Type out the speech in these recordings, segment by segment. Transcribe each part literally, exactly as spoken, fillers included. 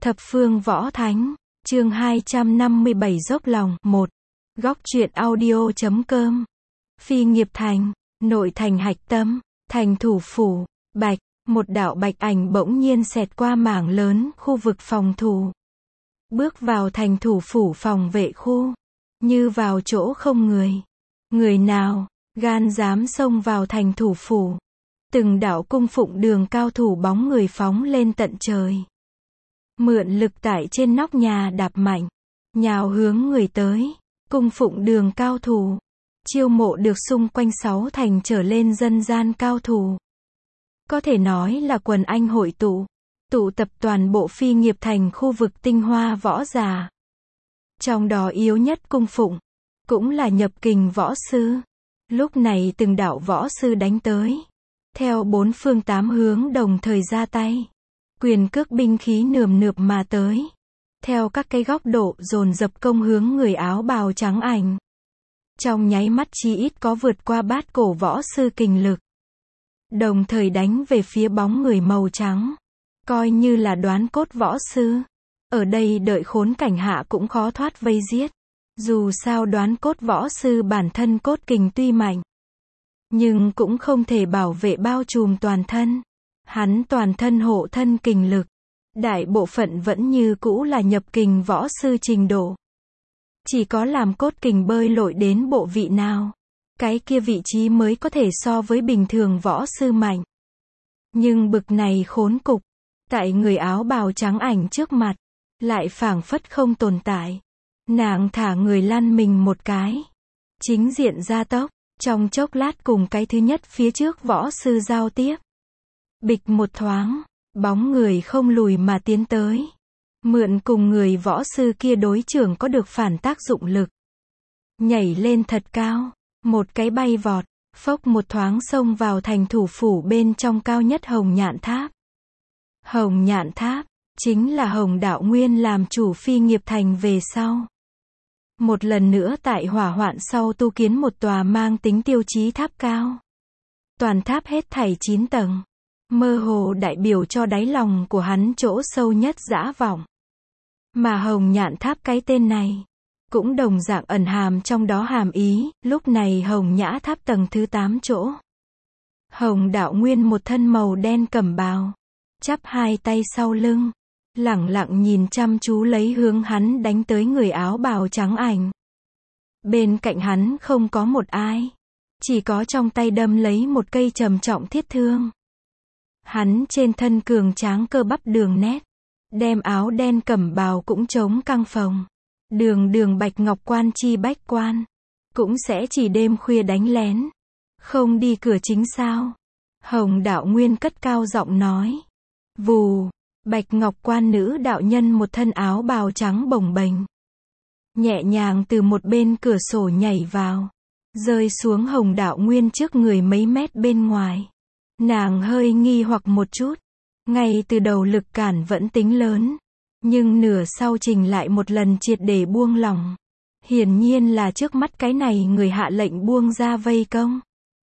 Thập phương võ thánh, chương hai trăm năm mươi bảy dốc lòng, một. Góc truyện audio chấm com. Phi nghiệp thành, nội thành hạch tâm, thành thủ phủ, bạch, một đạo bạch ảnh bỗng nhiên xẹt qua mảng lớn khu vực phòng thủ. Bước vào thành thủ phủ phòng vệ khu, như vào chỗ không người. Người nào, gan dám xông vào thành thủ phủ. Từng đạo cung phụng đường cao thủ bóng người phóng lên tận trời. Mượn lực tại trên nóc nhà đạp mạnh, nhào hướng người tới. Cung phụng đường cao thủ, chiêu mộ được xung quanh sáu thành trở lên dân gian cao thủ. Có thể nói là quần anh hội tụ, tụ tập toàn bộ phi nghiệp thành khu vực tinh hoa võ giả. Trong đó yếu nhất cung phụng, cũng là nhập kình võ sư. Lúc này từng đạo võ sư đánh tới, theo bốn phương tám hướng đồng thời ra tay. Quyền cước binh khí nườm nượp mà tới, theo các cái góc độ dồn dập công hướng người áo bào trắng ảnh. Trong nháy mắt chi ít có vượt qua bát cổ võ sư kình lực. Đồng thời đánh về phía bóng người màu trắng. Coi như là đoán cốt võ sư. Ở đây đợi khốn cảnh hạ cũng khó thoát vây giết. Dù sao đoán cốt võ sư bản thân cốt kình tuy mạnh, nhưng cũng không thể bảo vệ bao trùm toàn thân. Hắn toàn thân hộ thân kình lực. Đại bộ phận vẫn như cũ là nhập kình võ sư trình độ. Chỉ có làm cốt kình bơi lội đến bộ vị nào, cái kia vị trí mới có thể so với bình thường võ sư mạnh. Nhưng bực này khốn cục, tại người áo bào trắng ảnh trước mặt, lại phảng phất không tồn tại. Nàng thả người lăn mình một cái, chính diện gia tốc, trong chốc lát cùng cái thứ nhất phía trước võ sư giao tiếp. Bịch một thoáng, bóng người không lùi mà tiến tới. Mượn cùng người võ sư kia đối trưởng có được phản tác dụng lực. Nhảy lên thật cao, một cái bay vọt, phốc một thoáng xông vào thành thủ phủ bên trong cao nhất Hồng Nhạn Tháp. Hồng Nhạn Tháp, chính là Hồng Đạo Nguyên làm chủ phi nghiệp thành về sau. Một lần nữa tại hỏa hoạn sau tu kiến một tòa mang tính tiêu chí tháp cao. Toàn tháp hết thảy chín tầng. Mơ hồ đại biểu cho đáy lòng của hắn chỗ sâu nhất dã vọng. Mà Hồng Nhạn Tháp cái tên này, cũng đồng dạng ẩn hàm trong đó hàm ý, lúc này Hồng Nhã Tháp tầng thứ tám chỗ. Hồng Đạo Nguyên một thân màu đen cẩm bào, chắp hai tay sau lưng, lẳng lặng nhìn chăm chú lấy hướng hắn đánh tới người áo bào trắng ảnh. Bên cạnh hắn không có một ai, chỉ có trong tay đâm lấy một cây trầm trọng thiết thương. Hắn trên thân cường tráng cơ bắp đường nét, đem áo đen cẩm bào cũng chống căng phồng. Đường đường bạch ngọc quan chi bách quan, cũng sẽ chỉ đêm khuya đánh lén, không đi cửa chính sao? Hồng Đạo Nguyên cất cao giọng nói. Vù, bạch ngọc quan nữ đạo nhân một thân áo bào trắng bồng bềnh, nhẹ nhàng từ một bên cửa sổ nhảy vào, rơi xuống Hồng Đạo Nguyên trước người mấy mét bên ngoài. Nàng hơi nghi hoặc một chút, ngay từ đầu lực cản vẫn tính lớn, nhưng nửa sau trình lại một lần triệt để buông lỏng. Hiển nhiên là trước mắt cái này người hạ lệnh buông ra vây công.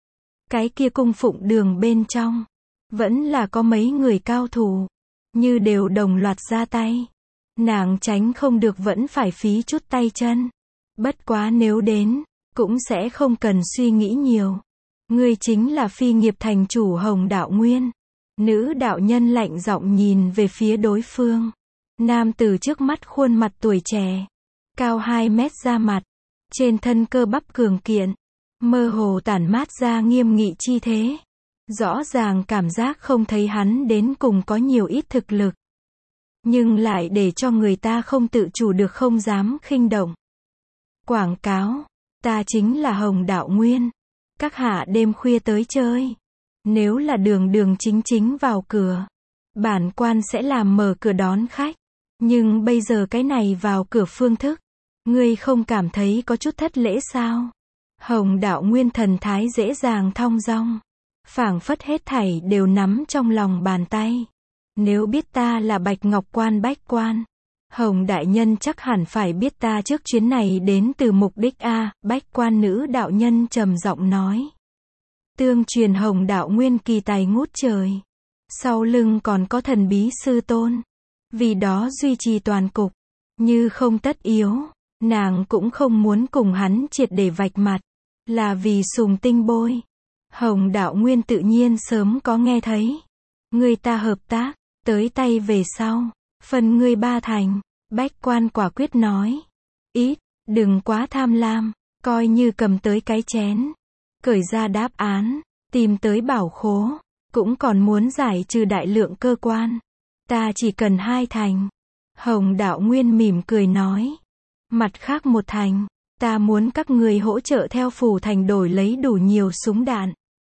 Cái kia cung phụng đường bên trong, vẫn là có mấy người cao thủ, như đều đồng loạt ra tay. Nàng tránh không được vẫn phải phí chút tay chân. Bất quá nếu đến, cũng sẽ không cần suy nghĩ nhiều. Ngươi chính là phi nghiệp thành chủ Hồng Đạo Nguyên. Nữ đạo nhân lạnh giọng nhìn về phía đối phương. Nam tử trước mắt khuôn mặt tuổi trẻ, cao hai mét da mặt, trên thân cơ bắp cường kiện, mơ hồ tản mát ra nghiêm nghị chi thế. Rõ ràng cảm giác không thấy hắn đến cùng có nhiều ít thực lực, nhưng lại để cho người ta không tự chủ được không dám khinh động. Quảng cáo, ta chính là Hồng Đạo Nguyên. Các hạ đêm khuya tới chơi, nếu là đường đường chính chính vào cửa, bản quan sẽ làm mở cửa đón khách. Nhưng bây giờ cái này vào cửa phương thức, ngươi không cảm thấy có chút thất lễ sao? Hồng Đạo Nguyên thần thái dễ dàng thong dong, phảng phất hết thảy đều nắm trong lòng bàn tay. Nếu biết ta là Bạch Ngọc Quan bách quan, Hồng đại nhân chắc hẳn phải biết ta trước chuyến này đến từ mục đích a. Bách quan nữ đạo nhân trầm giọng nói. Tương truyền Hồng Đạo Nguyên kỳ tài ngút trời, sau lưng còn có thần bí sư tôn. vì đó duy trì toàn cục, như không tất yếu, nàng cũng không muốn cùng hắn triệt để vạch mặt, là vì Sùng Tinh bôi. Hồng Đạo Nguyên tự nhiên sớm có nghe thấy. Người ta hợp tác, tới tay về sau, phần ngươi ba thành, Bách Quan quả quyết nói. Ít, đừng quá tham lam, coi như cầm tới cái chén, cởi ra đáp án, tìm tới bảo khố, cũng còn muốn giải trừ đại lượng cơ quan. Ta chỉ cần hai thành. Hồng Đạo Nguyên mỉm cười nói. Mặt khác một thành, ta muốn các người hỗ trợ theo phủ thành đổi lấy đủ nhiều súng đạn.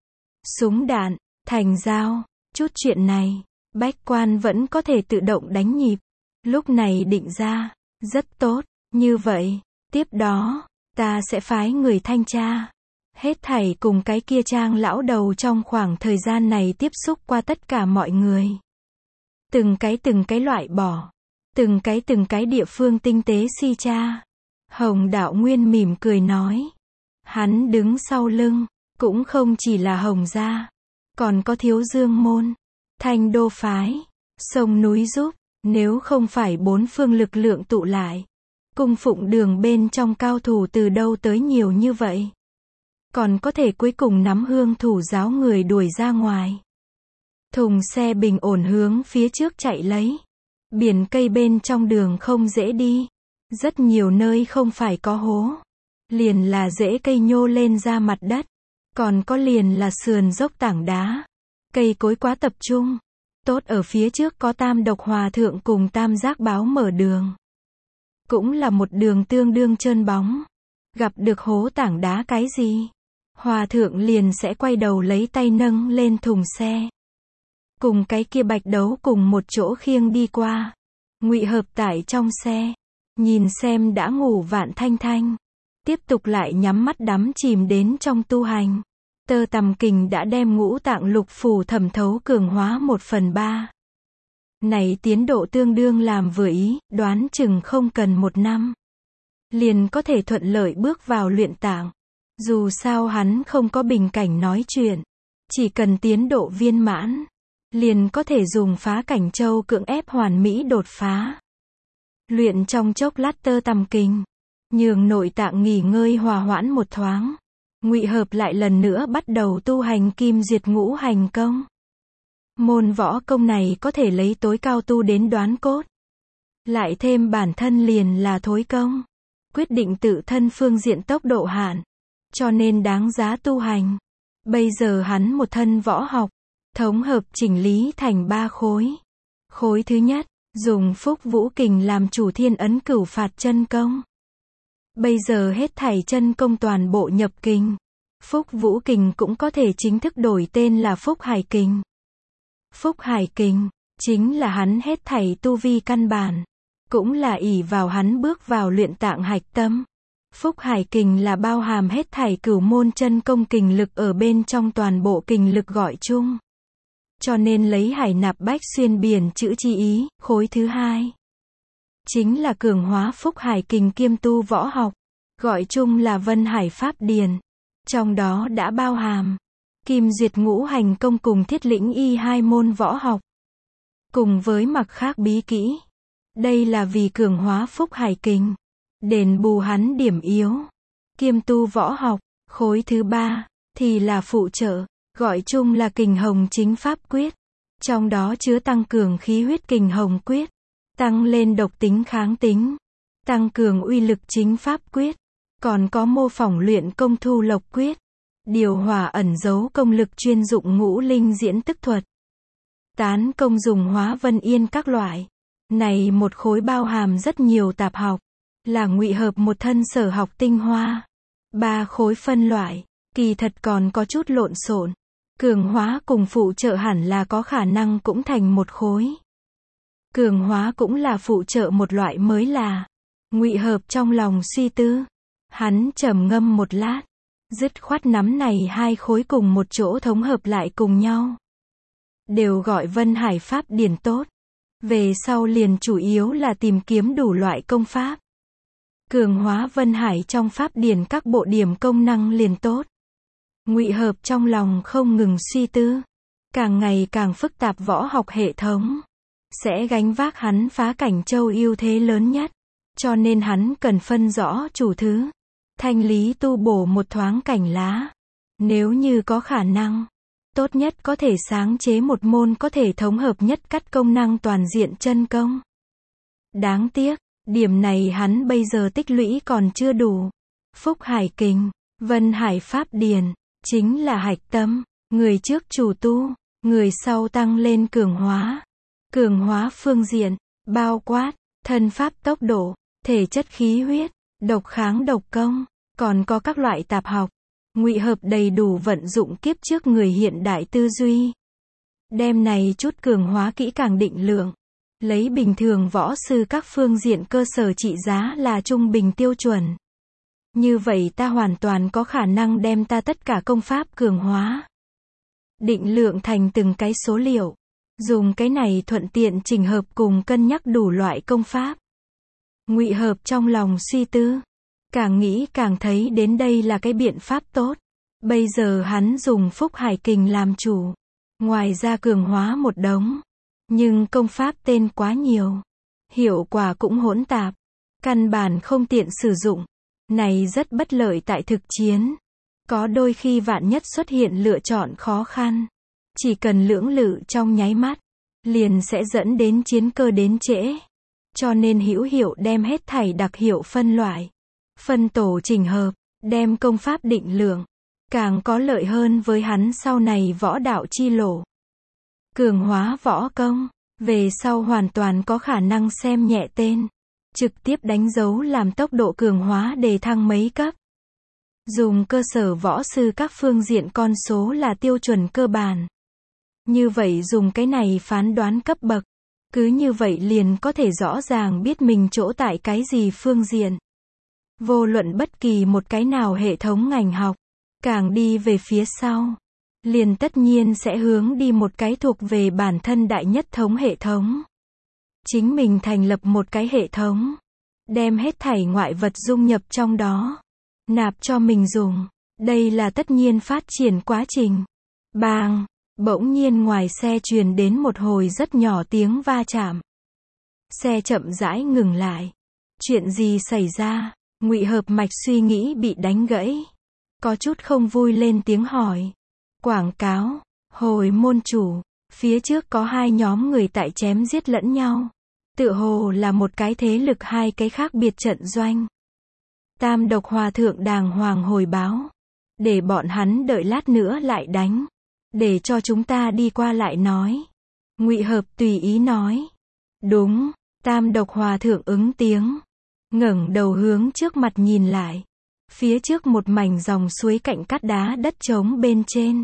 Súng đạn, thành giao, chút chuyện này, Bách Quan vẫn có thể tự động đánh nhịp. Lúc này định ra, rất tốt, như vậy, tiếp đó, ta sẽ phái người thanh tra. Hết thảy cùng cái kia Trang lão đầu trong khoảng thời gian này tiếp xúc qua tất cả mọi người. Từng cái từng cái loại bỏ. Từng cái từng cái địa phương tinh tế si tra. Hồng Đạo Nguyên mỉm cười nói. Hắn đứng sau lưng, cũng không chỉ là Hồng gia, còn có Thiếu Dương môn, Thanh Đô phái, sông núi giúp, nếu không phải bốn phương lực lượng tụ lại. Cung phụng đường bên trong cao thủ từ đâu tới nhiều như vậy. Còn có thể cuối cùng nắm hương thủ giáo người đuổi ra ngoài. Thùng xe bình ổn hướng phía trước chạy lấy. Biển cây bên trong đường không dễ đi. Rất nhiều nơi không phải có hố. Liền là rễ cây nhô lên ra mặt đất. Còn có liền là sườn dốc tảng đá. Cây cối quá tập trung. Tốt ở phía trước có Tam Độc Hòa Thượng cùng Tam Giác Báo mở đường. Cũng là một đường tương đương trơn bóng. Gặp được hố tảng đá cái gì? Hòa Thượng liền sẽ quay đầu lấy tay nâng lên thùng xe. Cùng cái kia Bạch Đấu cùng một chỗ khiêng đi qua. Ngụy Hợp tại trong xe. Nhìn xem đã ngủ Vạn Thanh Thanh. Tiếp tục lại nhắm mắt đắm chìm đến trong tu hành. Tơ Tằm Kình đã đem ngũ tạng lục phủ thẩm thấu cường hóa một phần ba. Này tiến độ tương đương làm vừa ý, đoán chừng không cần một năm. Liền có thể thuận lợi bước vào luyện tạng. Dù sao hắn không có bình cảnh nói chuyện. Chỉ cần tiến độ viên mãn. Liền có thể dùng phá cảnh châu cưỡng ép hoàn mỹ đột phá. Luyện trong chốc lát Tơ Tằm Kình. Nhường nội tạng nghỉ ngơi hòa hoãn một thoáng. Ngụy Hợp lại lần nữa bắt đầu tu hành Kim Duyệt Ngũ Hành Công. Môn võ công này có thể lấy tối cao tu đến đoán cốt. Lại thêm bản thân liền là thối công. Quyết định tự thân phương diện tốc độ hạn. Cho nên đáng giá tu hành. Bây giờ hắn một thân võ học. Thống hợp chỉnh lý thành ba khối. Khối thứ nhất, dùng Phúc Vũ Kình làm chủ thiên ấn cửu phạt chân công. Bây giờ hết thảy chân công toàn bộ nhập kình. Phúc Vũ Kình cũng có thể chính thức đổi tên là Phúc Hải Kình. Phúc Hải Kình, chính là hắn hết thảy tu vi căn bản. Cũng là ỷ vào hắn bước vào luyện tạng hạch tâm. Phúc Hải Kình là bao hàm hết thảy cửu môn chân công kình lực ở bên trong toàn bộ kình lực gọi chung. Cho nên lấy hải nạp bách xuyên biển chữ chi ý, khối thứ hai. Chính là cường hóa Phúc Hải Kình kiêm tu võ học. Gọi chung là Vân Hải Pháp Điển. Trong đó đã bao hàm Kim Duyệt Ngũ Hành Công cùng Thiết Lĩnh Y hai môn võ học. Cùng với mặc khác bí kỹ. Đây là vì cường hóa Phúc Hải Kình. Đền bù hắn điểm yếu. Kiêm tu võ học. Khối thứ ba thì là phụ trợ. Gọi chung là Kình Hồng Chính Pháp Quyết. Trong đó chứa tăng cường khí huyết Kình Hồng Quyết. Tăng lên độc tính kháng tính. Tăng cường uy lực Chính Pháp Quyết. Còn có mô phỏng luyện công Thu Lộc Quyết. Điều hòa ẩn giấu công lực chuyên dụng ngũ linh diễn tức thuật. Tán công dùng hóa vân yên các loại. Này một khối bao hàm rất nhiều tạp học. Là Ngụy Hợp một thân sở học tinh hoa. Ba khối phân loại. Kỳ thật còn có chút lộn xộn. Cường hóa cùng phụ trợ hẳn là có khả năng cũng thành một khối. Cường hóa cũng là phụ trợ một loại mới là. Ngụy Hợp trong lòng suy tư. Hắn trầm ngâm một lát. Dứt khoát nắm này hai khối cùng một chỗ thống hợp lại cùng nhau. Đều gọi Vân Hải Pháp Điển tốt. Về sau liền chủ yếu là tìm kiếm đủ loại công pháp. Cường hóa Vân Hải trong Pháp Điển các bộ điểm công năng liền tốt. Ngụy Hợp trong lòng không ngừng suy tư. Càng ngày càng phức tạp võ học hệ thống. sẽ gánh vác hắn phá cảnh châu ưu thế lớn nhất. Cho nên hắn cần phân rõ chủ thứ. Thanh lý tu bổ một thoáng cảnh lá. Nếu như có khả năng, tốt nhất có thể sáng chế một môn có thể thống hợp nhất cắt công năng toàn diện chân công. Đáng tiếc, điểm này hắn bây giờ tích lũy còn chưa đủ. Phúc Hải Kình, Vân Hải Pháp Điển, chính là hạch tâm. Người trước chủ tu, người sau tăng lên cường hóa. Cường hóa phương diện, bao quát, thân pháp tốc độ, thể chất khí huyết, độc kháng độc công, còn có các loại tạp học. Ngụy Hợp đầy đủ vận dụng kiếp trước người hiện đại tư duy. Đem này chút cường hóa kỹ càng định lượng. Lấy bình thường võ sư các phương diện cơ sở trị giá là trung bình tiêu chuẩn. Như vậy ta hoàn toàn có khả năng đem ta tất cả công pháp cường hóa. Định lượng thành từng cái số liệu. Dùng cái này thuận tiện chỉnh hợp cùng cân nhắc đủ loại công pháp. Ngụy Hợp trong lòng suy tư. Càng nghĩ càng thấy đến đây là cái biện pháp tốt. Bây giờ hắn dùng Phúc Hải Kình làm chủ. Ngoài ra cường hóa một đống. Nhưng công pháp tên quá nhiều. Hiệu quả cũng hỗn tạp. Căn bản không tiện sử dụng. Này rất bất lợi tại thực chiến. Có đôi khi vạn nhất xuất hiện lựa chọn khó khăn. Chỉ cần lưỡng lự trong nháy mắt. Liền sẽ dẫn đến chiến cơ đến trễ. Cho nên hữu hiệu đem hết thảy đặc hiệu phân loại. Phân tổ chỉnh hợp. Đem công pháp định lượng. Càng có lợi hơn với hắn sau này võ đạo chi lộ. Cường hóa võ công. Về sau hoàn toàn có khả năng xem nhẹ tên. Trực tiếp đánh dấu làm tốc độ cường hóa đề thăng mấy cấp. Dùng cơ sở võ sư các phương diện con số là tiêu chuẩn cơ bản. Như vậy dùng cái này phán đoán cấp bậc. Cứ như vậy liền có thể rõ ràng biết mình chỗ tại cái gì phương diện. Vô luận bất kỳ một cái nào hệ thống ngành học. Càng đi về phía sau. Liền tất nhiên sẽ hướng đi một cái thuộc về bản thân đại nhất thống hệ thống. Chính mình thành lập một cái hệ thống. Đem hết thảy ngoại vật dung nhập trong đó. Nạp cho mình dùng. Đây là tất nhiên phát triển quá trình. Bang! Bỗng nhiên ngoài xe truyền đến một hồi rất nhỏ tiếng va chạm. Xe chậm rãi ngừng lại. Chuyện gì xảy ra? Ngụy Hợp mạch suy nghĩ bị đánh gãy. Có chút không vui lên tiếng hỏi. Quảng cáo. Hồi môn chủ. Phía trước có hai nhóm người tại chém giết lẫn nhau. Tựa hồ là một cái thế lực hai cái khác biệt trận doanh. Tam Độc Hòa Thượng đàng hoàng hồi báo. Để bọn hắn đợi lát nữa lại đánh. Để cho chúng ta đi qua lại nói. Ngụy Hợp tùy ý nói. Đúng. Tam Độc Hòa Thượng ứng tiếng. Ngẩng đầu hướng trước mặt nhìn lại. Phía trước một mảnh dòng suối cạnh cát đá đất trống bên trên.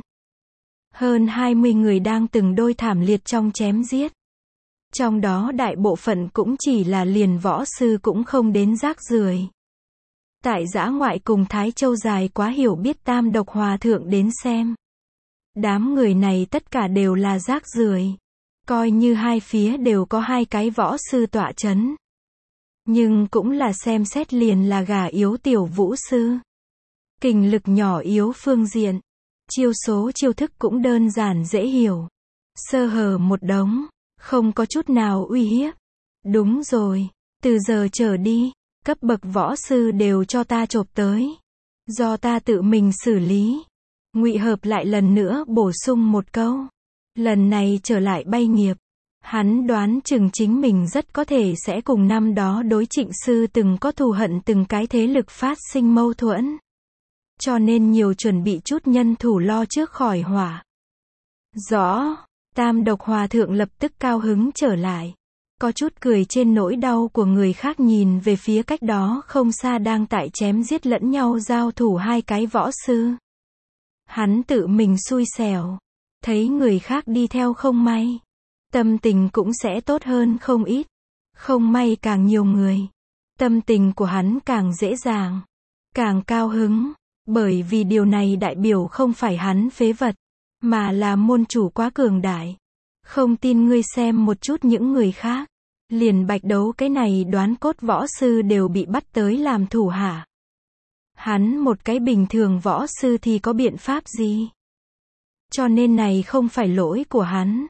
Hơn hai mươi người đang từng đôi thảm liệt trong chém giết. Trong đó đại bộ phận cũng chỉ là liền võ sư cũng không đến rác rưởi. Tại dã ngoại cùng Thái Châu dài quá hiểu biết Tam Độc Hòa Thượng đến xem. Đám người này tất cả đều là rác rưởi. Coi như hai phía đều có hai cái võ sư tọa chấn. Nhưng cũng là xem xét liền là gà yếu tiểu vũ sư. Kình lực nhỏ yếu phương diện. Chiêu số chiêu thức cũng đơn giản dễ hiểu. Sơ hở một đống. Không có chút nào uy hiếp. Đúng rồi. Từ giờ trở đi. Cấp bậc võ sư đều cho ta chộp tới. Do ta tự mình xử lý. Ngụy Hợp lại lần nữa bổ sung một câu. Lần này trở lại bay nghiệp. Hắn đoán chừng chính mình rất có thể sẽ cùng năm đó đối Trịnh sư từng có thù hận từng cái thế lực phát sinh mâu thuẫn. Cho nên nhiều chuẩn bị chút nhân thủ lo trước khỏi hỏa. Rõ. Tam Độc Hòa Thượng lập tức cao hứng trở lại. Có chút cười trên nỗi đau của người khác nhìn về phía cách đó không xa đang tại chém giết lẫn nhau giao thủ hai cái võ sư. Hắn tự mình xui xẻo. Thấy người khác đi theo không may. Tâm tình cũng sẽ tốt hơn không ít. Không may càng nhiều người. Tâm tình của hắn càng dễ dàng. Càng cao hứng. Bởi vì điều này đại biểu không phải hắn phế vật. Mà là môn chủ quá cường đại. Không tin ngươi xem một chút những người khác. Liền bạch đấu cái này đoán cốt võ sư đều bị bắt tới làm thủ hạ. Hắn một cái bình thường võ sư thì có biện pháp gì? Cho nên này không phải lỗi của hắn.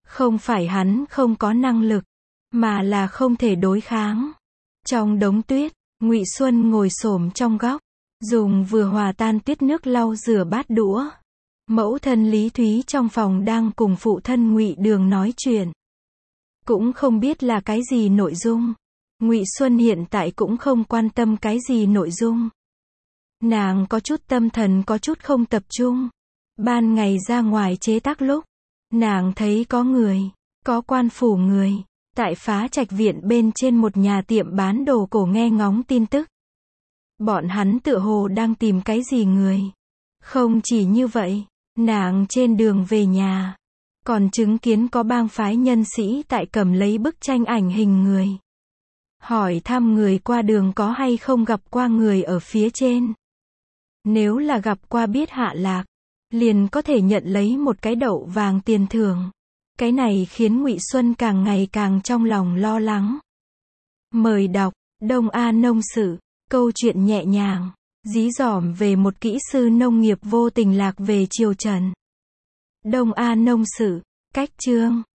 Không phải hắn không có năng lực, mà là không thể đối kháng. Trong đống tuyết, Ngụy Xuân ngồi xổm trong góc, dùng vừa hòa tan tuyết nước lau rửa bát đũa. Mẫu thân Lý Thúy trong phòng đang cùng phụ thân Ngụy Đường nói chuyện. Cũng không biết là cái gì nội dung. Ngụy Xuân hiện tại cũng không quan tâm cái gì nội dung. Nàng có chút tâm thần có chút không tập trung. Ban ngày ra ngoài chế tác lúc, nàng thấy có người, có quan phủ người, tại Phá Trạch Viện bên trên một nhà tiệm bán đồ cổ nghe ngóng tin tức. Bọn hắn tựa hồ đang tìm cái gì người. Không chỉ như vậy, nàng trên đường về nhà, còn chứng kiến có bang phái nhân sĩ tại cầm lấy bức tranh ảnh hình người. Hỏi thăm người qua đường có hay không gặp qua người ở phía trên. Nếu là gặp qua biết hạ lạc, liền có thể nhận lấy một cái đậu vàng tiền thưởng. Cái này khiến Ngụy Xuân càng ngày càng trong lòng lo lắng. Mời đọc, Đông A Nông Sự, câu chuyện nhẹ nhàng, dí dỏm về một kỹ sư nông nghiệp vô tình lạc về triều Trần. Đông A Nông Sự, cách chương